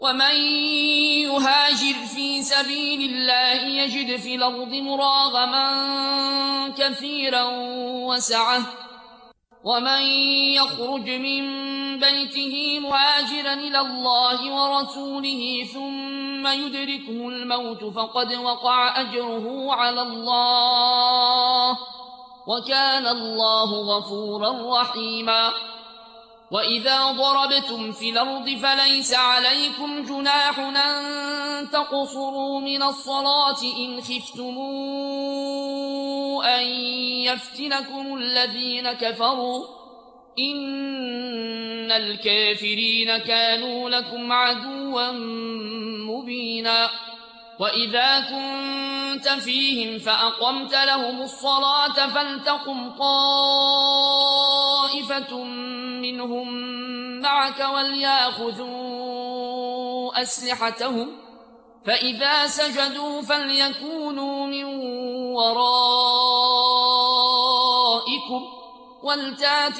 ومن يهاجر في سبيل الله يجد في الأرض مراغما كثيرا وسعة ومن يخرج من بيته مهاجرا إلى الله ورسوله ثم يدركه الموت فقد وقع أجره على الله وكان الله غفورا رحيما وإذا ضربتم في الأرض فليس عليكم جناح أن تقصروا من الصلاة إن خفتم أن يفتنكم الذين كفروا إن الكافرين كانوا لكم عدوا مبينا وإذا كنت فيهم فأقمت لهم الصلاة فلتقم طائفة منهم معك وليأخذوا أسلحتهم فإذا سجدوا فليكونوا من ورائكم ولتات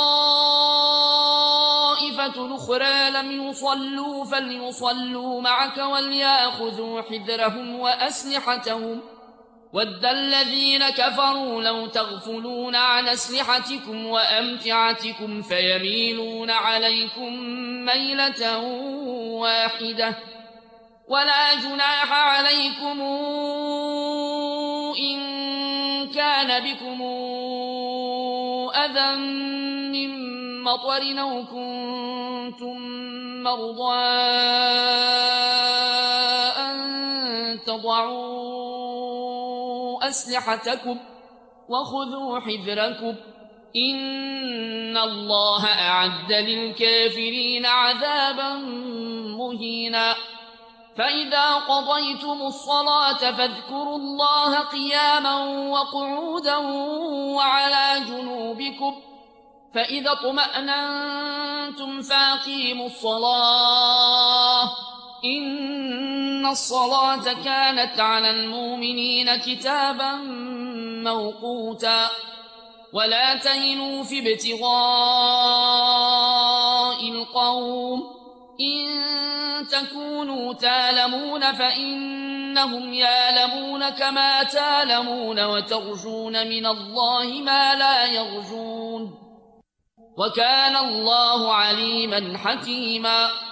طائفة أخرى لم يصلوا فليصلوا معك وليأخذوا حذرهم وأسلحتهم ود الذين كفروا لو تغفلون عن أسلحتكم وأمتعتكم فيميلون عليكم ميلة واحدة ولا جناح عليكم إن كان بكم أذى من مطر أو كنتم مرضى أن تضعوا أسلحتكم وخذوا حذركم إن الله أعد للكافرين عذابا مهينا فإذا قضيتم الصلاة فاذكروا الله قياما وقعودا وعلى جنوبكم فإذا اطمأننتم فأقيموا الصلاة إن الصلاة كانت على المؤمنين كتابا موقوتا ولا تهنوا في ابتغاء القوم إن تكونوا تالمون فإنهم يالمون كما تالمون وترجون من الله ما لا يرجون وكان الله عليما حكيما